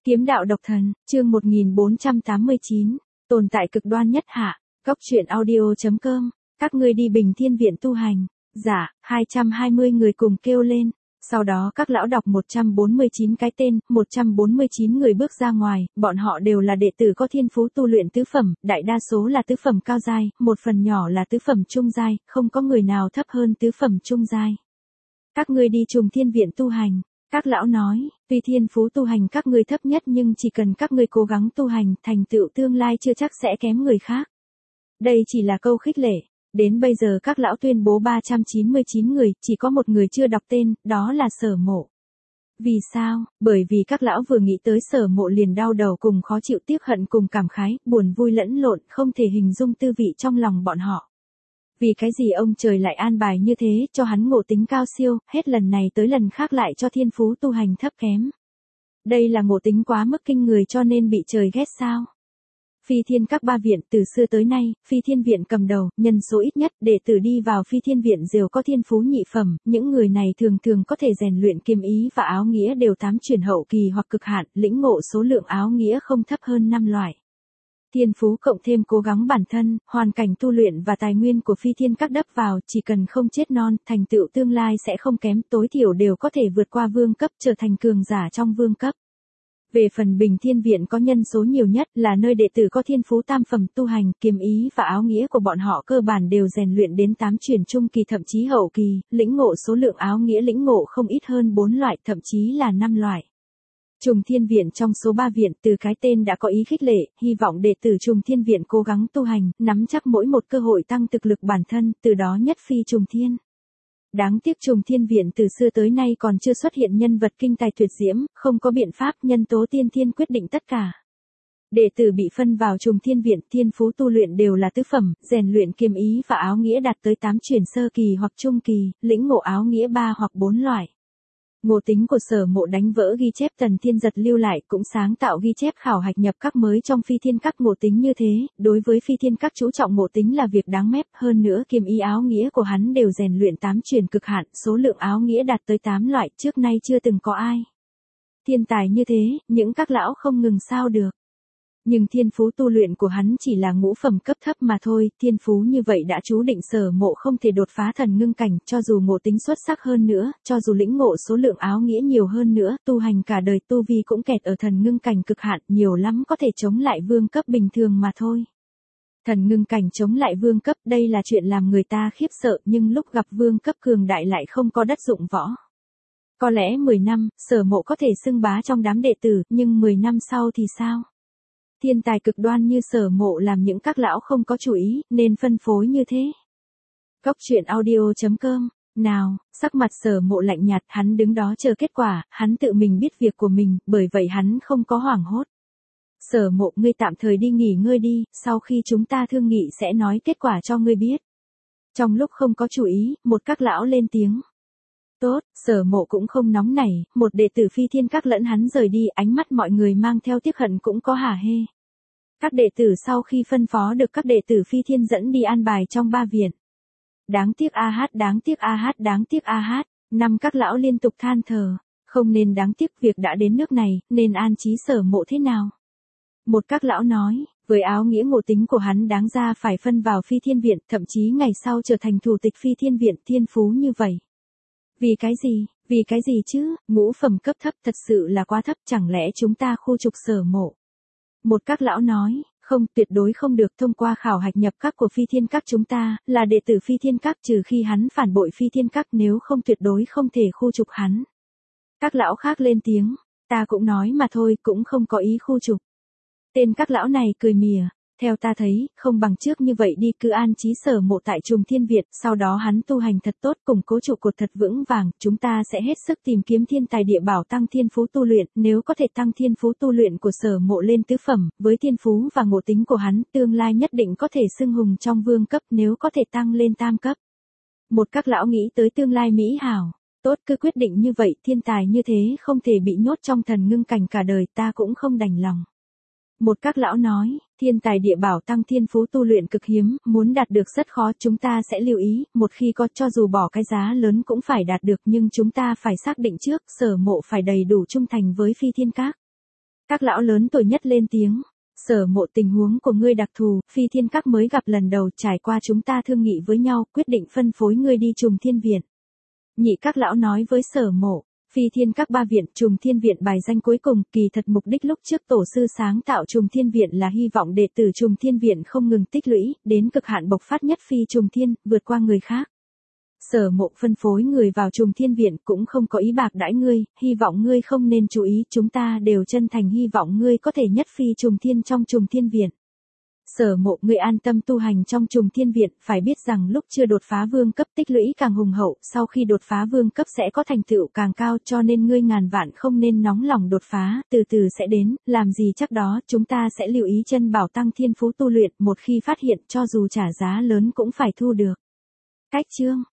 Kiếm đạo độc thần, chương 1489, tồn tại cực đoan nhất hạ, góc truyện audio.com, các ngươi đi Bình Thiên Viện tu hành. Dạ, 220 người cùng kêu lên. Sau đó các lão đọc 149 cái tên, 149 người bước ra ngoài, bọn họ đều là đệ tử có thiên phú tu luyện tứ phẩm, đại đa số là tứ phẩm cao giai, một phần nhỏ là tứ phẩm trung giai, không có người nào thấp hơn tứ phẩm trung giai. Các ngươi đi Trùng Thiên Viện tu hành. Các lão nói, tuy thiên phú tu hành các ngươi thấp nhất nhưng chỉ cần các ngươi cố gắng tu hành, thành tựu tương lai chưa chắc sẽ kém người khác. Đây chỉ là câu khích lệ. Đến bây giờ các lão tuyên bố 399 người, chỉ có một người chưa đọc tên, đó là Sở Mộ. Vì sao? Bởi vì các lão vừa nghĩ tới Sở Mộ liền đau đầu cùng khó chịu, tiếc hận cùng cảm khái, buồn vui lẫn lộn, không thể hình dung tư vị trong lòng bọn họ. Vì cái gì ông trời lại an bài như thế, cho hắn ngộ tính cao siêu, hết lần này tới lần khác lại cho thiên phú tu hành thấp kém. Đây là ngộ tính quá mức kinh người cho nên bị trời ghét sao? Phi Thiên các ba viện từ xưa tới nay, Phi Thiên Viện cầm đầu, nhân số ít nhất, đệ tử đi vào Phi Thiên Viện đều có thiên phú nhị phẩm, những người này thường thường có thể rèn luyện kiếm ý và áo nghĩa đều tám chuyển hậu kỳ hoặc cực hạn, lĩnh ngộ số lượng áo nghĩa không thấp hơn 5 loại. Thiên phú cộng thêm cố gắng bản thân, hoàn cảnh tu luyện và tài nguyên của Phi Thiên các đắp vào, chỉ cần không chết non, thành tựu tương lai sẽ không kém, tối thiểu đều có thể vượt qua vương cấp, trở thành cường giả trong vương cấp. Về phần Bình Thiên Viện có nhân số nhiều nhất là nơi đệ tử có thiên phú tam phẩm tu hành, kiếm ý và áo nghĩa của bọn họ cơ bản đều rèn luyện đến 8 chuyển trung kỳ thậm chí hậu kỳ, lĩnh ngộ số lượng áo nghĩa lĩnh ngộ không ít hơn 4 loại thậm chí là 5 loại. Trùng Thiên Viện trong số 3 viện từ cái tên đã có ý khích lệ, hy vọng đệ tử Trùng Thiên Viện cố gắng tu hành, nắm chắc mỗi một cơ hội tăng thực lực bản thân, từ đó nhất phi trùng thiên. Đáng tiếc Trùng Thiên Viện từ xưa tới nay còn chưa xuất hiện nhân vật kinh tài tuyệt diễm, không có biện pháp, nhân tố tiên thiên quyết định tất cả. Đệ tử bị phân vào Trùng Thiên Viện, thiên phú tu luyện đều là tứ phẩm, rèn luyện kiếm ý và áo nghĩa đạt tới 8 chuyển sơ kỳ hoặc trung kỳ, lĩnh ngộ áo nghĩa 3 hoặc 4 loại. Ngộ tính của Sở Mộ đánh vỡ ghi chép Tần Thiên Giật lưu lại, cũng sáng tạo ghi chép khảo hạch nhập các mới trong Phi Thiên các. Ngộ tính như thế, đối với Phi Thiên các chú trọng ngộ tính là việc đáng mép, hơn nữa kiếm ý áo nghĩa của hắn đều rèn luyện 8 chuyển cực hạn, số lượng áo nghĩa đạt tới 8 loại, trước nay chưa từng có ai. Thiên tài như thế, những các lão không ngừng sao được. Nhưng thiên phú tu luyện của hắn chỉ là ngũ phẩm cấp thấp mà thôi, thiên phú như vậy đã chú định Sở Mộ không thể đột phá thần ngưng cảnh, cho dù ngộ tính xuất sắc hơn nữa, cho dù lĩnh ngộ số lượng áo nghĩa nhiều hơn nữa, tu hành cả đời tu vi cũng kẹt ở thần ngưng cảnh cực hạn, nhiều lắm có thể chống lại vương cấp bình thường mà thôi. Thần ngưng cảnh chống lại vương cấp, đây là chuyện làm người ta khiếp sợ, nhưng lúc gặp vương cấp cường đại lại không có đất dụng võ. Có lẽ 10 năm, Sở Mộ có thể xưng bá trong đám đệ tử, nhưng 10 năm sau thì sao? Thiên tài cực đoan như Sở Mộ làm những các lão không có chủ ý, nên phân phối như thế. Góc truyện audio.com, nào, sắc mặt Sở Mộ lạnh nhạt, hắn đứng đó chờ kết quả, hắn tự mình biết việc của mình, bởi vậy hắn không có hoảng hốt. Sở Mộ, ngươi tạm thời đi nghỉ ngơi đi, sau khi chúng ta thương nghị sẽ nói kết quả cho ngươi biết. Trong lúc không có chủ ý, một các lão lên tiếng. Tốt, Sở Mộ cũng không nóng nảy, một đệ tử Phi Thiên các lẫn hắn rời đi, ánh mắt mọi người mang theo tiếc hận cũng có hả hê. Các đệ tử sau khi phân phó được các đệ tử Phi Thiên dẫn đi an bài trong 3 viện. Đáng tiếc a hát, đáng tiếc a hát, đáng tiếc a hát, năm các lão liên tục than thở, không nên đáng tiếc, việc đã đến nước này, nên an trí Sở Mộ thế nào. Một các lão nói, với áo nghĩa ngộ tính của hắn đáng ra phải phân vào Phi Thiên Viện, thậm chí ngày sau trở thành thủ tịch Phi Thiên Viện, thiên phú như vậy. Vì cái gì chứ, ngũ phẩm cấp thấp thật sự là quá thấp, chẳng lẽ chúng ta khu trục Sở Mộ. Một các lão nói, không, tuyệt đối không được, thông qua khảo hạch nhập các của Phi Thiên các chúng ta, là đệ tử Phi Thiên các trừ khi hắn phản bội Phi Thiên các, nếu không tuyệt đối không thể khu trục hắn. Các lão khác lên tiếng, ta cũng nói mà thôi, cũng không có ý khu trục. Tên các lão này cười mỉa. Theo ta thấy, không bằng trước như vậy đi, cứ an trí Sở Mộ tại Trùng Thiên Viện, sau đó hắn tu hành thật tốt, củng cố trụ cột thật vững vàng, chúng ta sẽ hết sức tìm kiếm thiên tài địa bảo tăng thiên phú tu luyện, nếu có thể tăng thiên phú tu luyện của Sở Mộ lên tứ phẩm, với thiên phú và ngộ tính của hắn, tương lai nhất định có thể xưng hùng trong vương cấp, nếu có thể tăng lên tam cấp. Một các lão nghĩ tới tương lai mỹ hảo, tốt, cứ quyết định như vậy, thiên tài như thế không thể bị nhốt trong thần ngưng cảnh cả đời, ta cũng không đành lòng. Một các lão nói, thiên tài địa bảo tăng thiên phú tu luyện cực hiếm, muốn đạt được rất khó, chúng ta sẽ lưu ý, một khi có cho dù bỏ cái giá lớn cũng phải đạt được, nhưng chúng ta phải xác định trước, Sở Mộ phải đầy đủ trung thành với Phi Thiên các. Các lão lớn tuổi nhất lên tiếng. Sở Mộ, tình huống của ngươi đặc thù, Phi Thiên Các mới gặp lần đầu, trải qua chúng ta thương nghị với nhau, quyết định phân phối ngươi đi Trùng Thiên Viện. Nhị các lão nói với Sở Mộ. Phi Thiên Các 3 viện, Trùng Thiên Viện bài danh cuối cùng, kỳ thật mục đích lúc trước tổ sư sáng tạo Trùng Thiên Viện là hy vọng đệ tử Trùng Thiên Viện không ngừng tích lũy, đến cực hạn bộc phát nhất phi Trùng Thiên, vượt qua người khác. Sở Mộ phân phối người vào Trùng Thiên Viện cũng không có ý bạc đãi ngươi, hy vọng ngươi không nên chú ý, chúng ta đều chân thành hy vọng ngươi có thể nhất phi Trùng Thiên trong Trùng Thiên Viện. Sở Mộ, ngươi an tâm tu hành trong Trùng Thiên Viện, phải biết rằng lúc chưa đột phá vương cấp tích lũy càng hùng hậu, sau khi đột phá vương cấp sẽ có thành tựu càng cao, cho nên ngươi ngàn vạn không nên nóng lòng đột phá, từ từ sẽ đến, làm gì chắc đó, chúng ta sẽ lưu ý chân bảo tăng thiên phú tu luyện, một khi phát hiện cho dù trả giá lớn cũng phải thu được. Cách chương